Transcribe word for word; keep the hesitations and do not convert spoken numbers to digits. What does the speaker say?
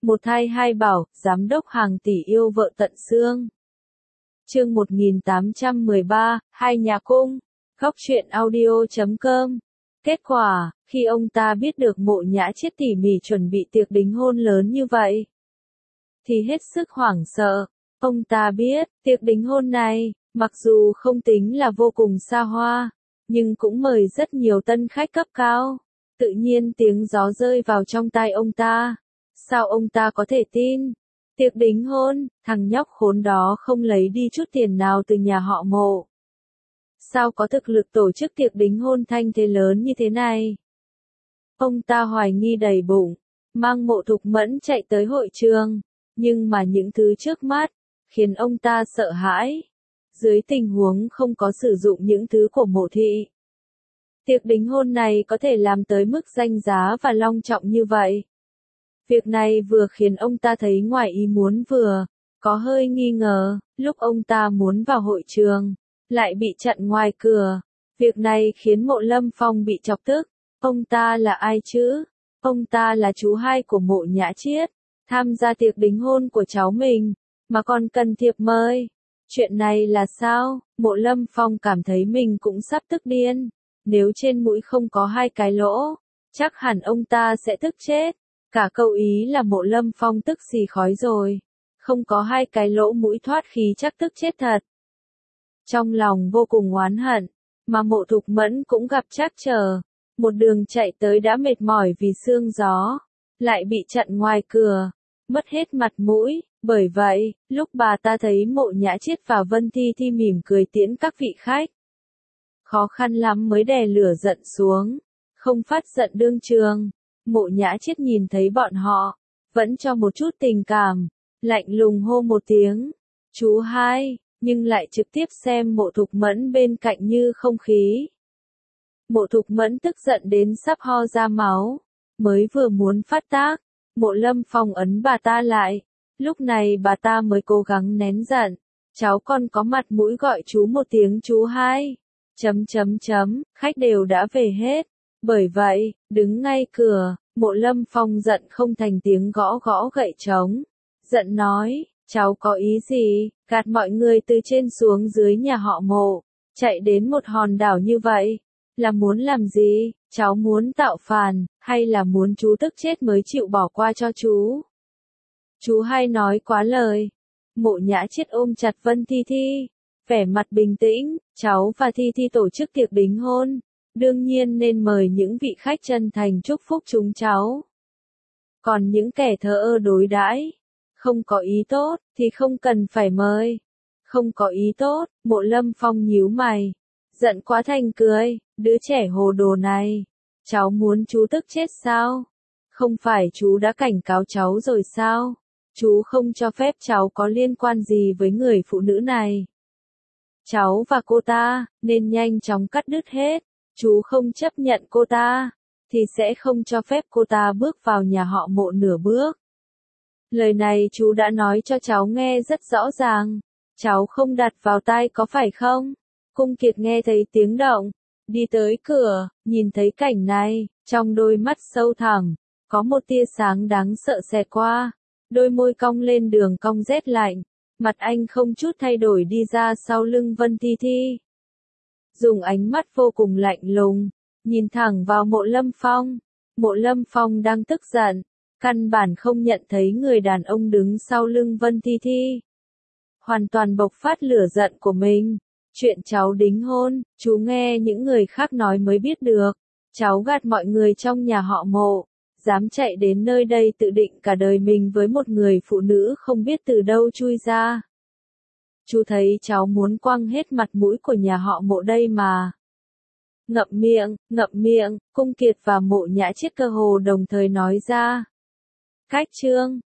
Một thai hai bảo, giám đốc hàng tỷ yêu vợ tận xương. Chương một nghìn tám trăm mười ba, hai nhà cung. Góc truyện audio chấm com. Kết quả, khi ông ta biết được Mộ Nhã Chiết tỉ mỉ chuẩn bị tiệc đính hôn lớn như vậy, thì hết sức hoảng sợ. Ông ta biết, tiệc đính hôn này, mặc dù không tính là vô cùng xa hoa, nhưng cũng mời rất nhiều tân khách cấp cao. Tự nhiên tiếng gió rơi vào trong tai ông ta. Sao ông ta có thể tin? Tiệc đính hôn, thằng nhóc khốn đó không lấy đi chút tiền nào từ nhà họ Mộ. Sao có thực lực tổ chức tiệc đính hôn thanh thế lớn như thế này? Ông ta hoài nghi đầy bụng, mang Mộ Thục Mẫn chạy tới hội trường, nhưng mà những thứ trước mắt khiến ông ta sợ hãi. Dưới tình huống không có sử dụng những thứ của Mộ thị, tiệc đính hôn này có thể làm tới mức danh giá và long trọng như vậy. Việc này vừa khiến ông ta thấy ngoài ý muốn vừa có hơi nghi ngờ. Lúc ông ta muốn vào hội trường, lại bị chặn ngoài cửa. Việc này khiến Mộ Lâm Phong bị chọc tức. Ông ta là ai chứ? Ông ta là chú hai của Mộ Nhã Chiết, tham gia tiệc đính hôn của cháu mình, mà còn cần thiệp mời. Chuyện này là sao? Mộ Lâm Phong cảm thấy mình cũng sắp tức điên. Nếu trên mũi không có hai cái lỗ, chắc hẳn ông ta sẽ tức chết. Cả câu ý là Mộ Lâm Phong tức xì khói rồi. Không có hai cái lỗ mũi thoát khí chắc tức chết thật. Trong lòng vô cùng oán hận, mà Mộ Thục Mẫn cũng gặp trắc trở. Một đường chạy tới đã mệt mỏi vì sương gió, lại bị chặn ngoài cửa, mất hết mặt mũi. Bởi vậy, lúc bà ta thấy Mộ Nhã Chiết và Vân Thi Thi mỉm cười tiễn các vị khách, khó khăn lắm mới đè lửa giận xuống, không phát giận đương trường. Mộ Nhã Chiết nhìn thấy bọn họ, vẫn cho một chút tình cảm, lạnh lùng hô một tiếng, chú hai, nhưng lại trực tiếp xem Mộ Thục Mẫn bên cạnh như không khí. Mộ Thục Mẫn tức giận đến sắp ho ra máu, mới vừa muốn phát tác, Mộ Lâm Phong ấn bà ta lại. Lúc này bà ta mới cố gắng nén giận, cháu con có mặt mũi gọi chú một tiếng chú hai. Chấm chấm chấm, khách đều đã về hết. Bởi vậy, đứng ngay cửa, Mộ Lâm Phong giận không thành tiếng gõ gõ gậy trống. Giận nói, cháu có ý gì, gạt mọi người từ trên xuống dưới nhà họ Mộ, chạy đến một hòn đảo như vậy, là muốn làm gì? Cháu muốn tạo phản, hay là muốn chú tức chết mới chịu bỏ qua cho chú? Chú hai nói quá lời. Mộ Nhã Chiết ôm chặt Vân Thi Thi, vẻ mặt bình tĩnh, cháu và Thi Thi tổ chức tiệc đính hôn, đương nhiên nên mời những vị khách chân thành chúc phúc chúng cháu. Còn những kẻ thờ ơ đối đãi, không có ý tốt, thì không cần phải mời. Không có ý tốt, Mộ Lâm Phong nhíu mày, giận quá thành cười, đứa trẻ hồ đồ này, cháu muốn chú tức chết sao? Không phải chú đã cảnh cáo cháu rồi sao? Chú không cho phép cháu có liên quan gì với người phụ nữ này. Cháu và cô ta, nên nhanh chóng cắt đứt hết. Chú không chấp nhận cô ta, thì sẽ không cho phép cô ta bước vào nhà họ Mộ nửa bước. Lời này chú đã nói cho cháu nghe rất rõ ràng. Cháu không đặt vào tai có phải không? Cung Kiệt nghe thấy tiếng động, đi tới cửa, nhìn thấy cảnh này, trong đôi mắt sâu thẳm, có một tia sáng đáng sợ xẹt qua. Đôi môi cong lên đường cong rét lạnh, mặt anh không chút thay đổi đi ra sau lưng Vân Thi Thi. Dùng ánh mắt vô cùng lạnh lùng, nhìn thẳng vào Mộ Lâm Phong. Mộ Lâm Phong đang tức giận, căn bản không nhận thấy người đàn ông đứng sau lưng Vân Thi Thi. Hoàn toàn bộc phát lửa giận của mình. Chuyện cháu đính hôn, chú nghe những người khác nói mới biết được. Cháu gạt mọi người trong nhà họ Mộ, dám chạy đến nơi đây tự định cả đời mình với một người phụ nữ không biết từ đâu chui ra. Chú thấy cháu muốn quăng hết mặt mũi của nhà họ Mộ đây mà. Ngậm miệng, ngậm miệng, Cung Kiệt và Mộ Nhã Chiết cơ hồ đồng thời nói ra. Cách chương,